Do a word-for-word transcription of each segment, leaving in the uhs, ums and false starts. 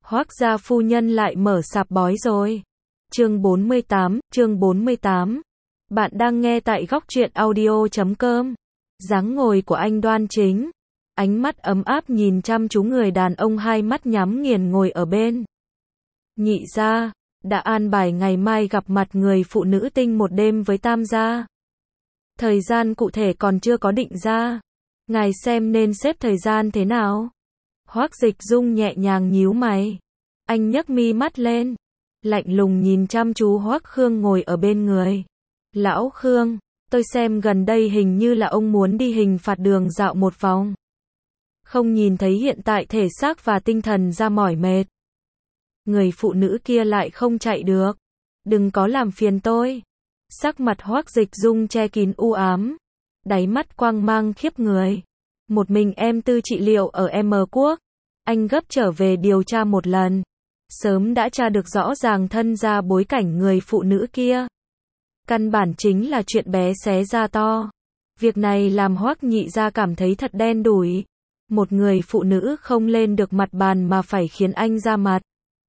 Hoác gia phu nhân lại mở sạp bói rồi. Chương bốn mươi tám, chương bốn mươi tám. Bạn đang nghe tại góc truyện audio chấm com. Dáng ngồi của anh đoan chính, ánh mắt ấm áp nhìn chăm chú người đàn ông hai mắt nhắm nghiền ngồi ở bên. Nhị gia đã an bài ngày mai gặp mặt người phụ nữ tinh một đêm với Tam gia. Thời gian cụ thể còn chưa có định ra. Ngài xem nên xếp thời gian thế nào? Hoác Dịch Dung nhẹ nhàng nhíu mày. Anh nhấc mi mắt lên, lạnh lùng nhìn chăm chú Hoác Khương ngồi ở bên người. Lão Khương, tôi xem gần đây hình như là ông muốn đi hình phạt đường dạo một vòng. Không nhìn thấy hiện tại thể xác và tinh thần ra mỏi mệt. Người phụ nữ kia lại không chạy được. Đừng có làm phiền tôi. Sắc mặt Hoác Dịch Dung che kín u ám, đáy mắt quang mang khiếp người. Một mình em Tư trị liệu ở M Quốc. Anh gấp trở về điều tra một lần. Sớm đã tra được rõ ràng thân ra bối cảnh người phụ nữ kia. Căn bản chính là chuyện bé xé ra to. Việc này làm Hoác nhị gia cảm thấy thật đen đủi. Một người phụ nữ không lên được mặt bàn mà phải khiến anh ra mặt.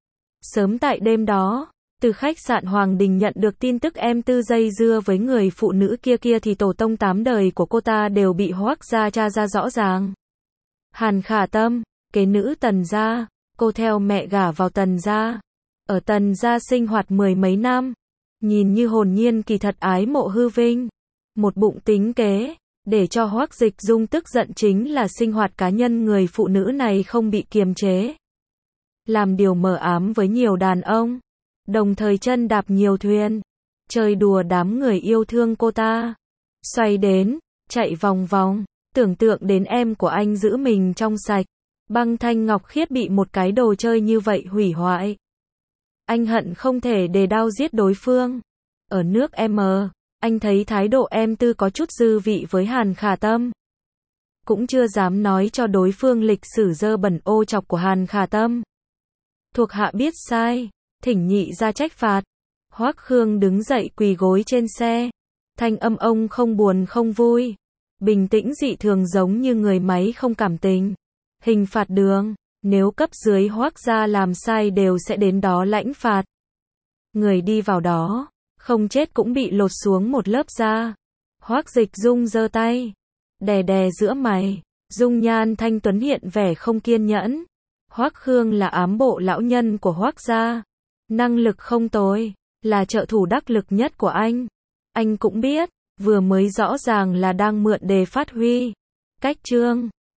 Sớm tại đêm đó, từ khách sạn Hoàng Đình nhận được tin tức em Tư dây dưa với người phụ nữ kia kia thì tổ tông tám đời của cô ta đều bị Hoác gia tra ra rõ ràng. Hàn Khả Tâm, kế nữ Tần gia, cô theo mẹ gả vào Tần gia. Ở Tần gia sinh hoạt mười mấy năm, nhìn như hồn nhiên kỳ thật ái mộ hư vinh. Một bụng tính kế, để cho Hoác Dịch Dung tức giận chính là sinh hoạt cá nhân người phụ nữ này không bị kiềm chế. Làm điều mờ ám với nhiều đàn ông, đồng thời chân đạp nhiều thuyền, chơi đùa đám người yêu thương cô ta. Xoay đến, chạy vòng vòng, tưởng tượng đến em của anh giữ mình trong sạch. Băng thanh ngọc khiết bị một cái đồ chơi như vậy hủy hoại. Anh hận không thể đề đao giết đối phương. Ở nước M, anh thấy thái độ em Tư có chút dư vị với Hàn Khả Tâm. Cũng chưa dám nói cho đối phương lịch sử dơ bẩn ô chọc của Hàn Khả Tâm. Thuộc hạ biết sai, thỉnh nhị ra trách phạt. Hoác Khương đứng dậy quỳ gối trên xe. Thanh âm ông không buồn không vui, bình tĩnh dị thường giống như người máy không cảm tình. Hình phạt đường, nếu cấp dưới Hoác gia làm sai đều sẽ đến đó lãnh phạt. Người đi vào đó, không chết cũng bị lột xuống một lớp da. Hoác Dịch Dung giơ tay, đè đè giữa mày, dung nhan thanh tuấn hiện vẻ không kiên nhẫn. Hoác Khương là ám bộ lão nhân của Hoác gia, năng lực không tồi, là trợ thủ đắc lực nhất của anh. Anh cũng biết, vừa mới rõ ràng là đang mượn đề phát huy. Cách chương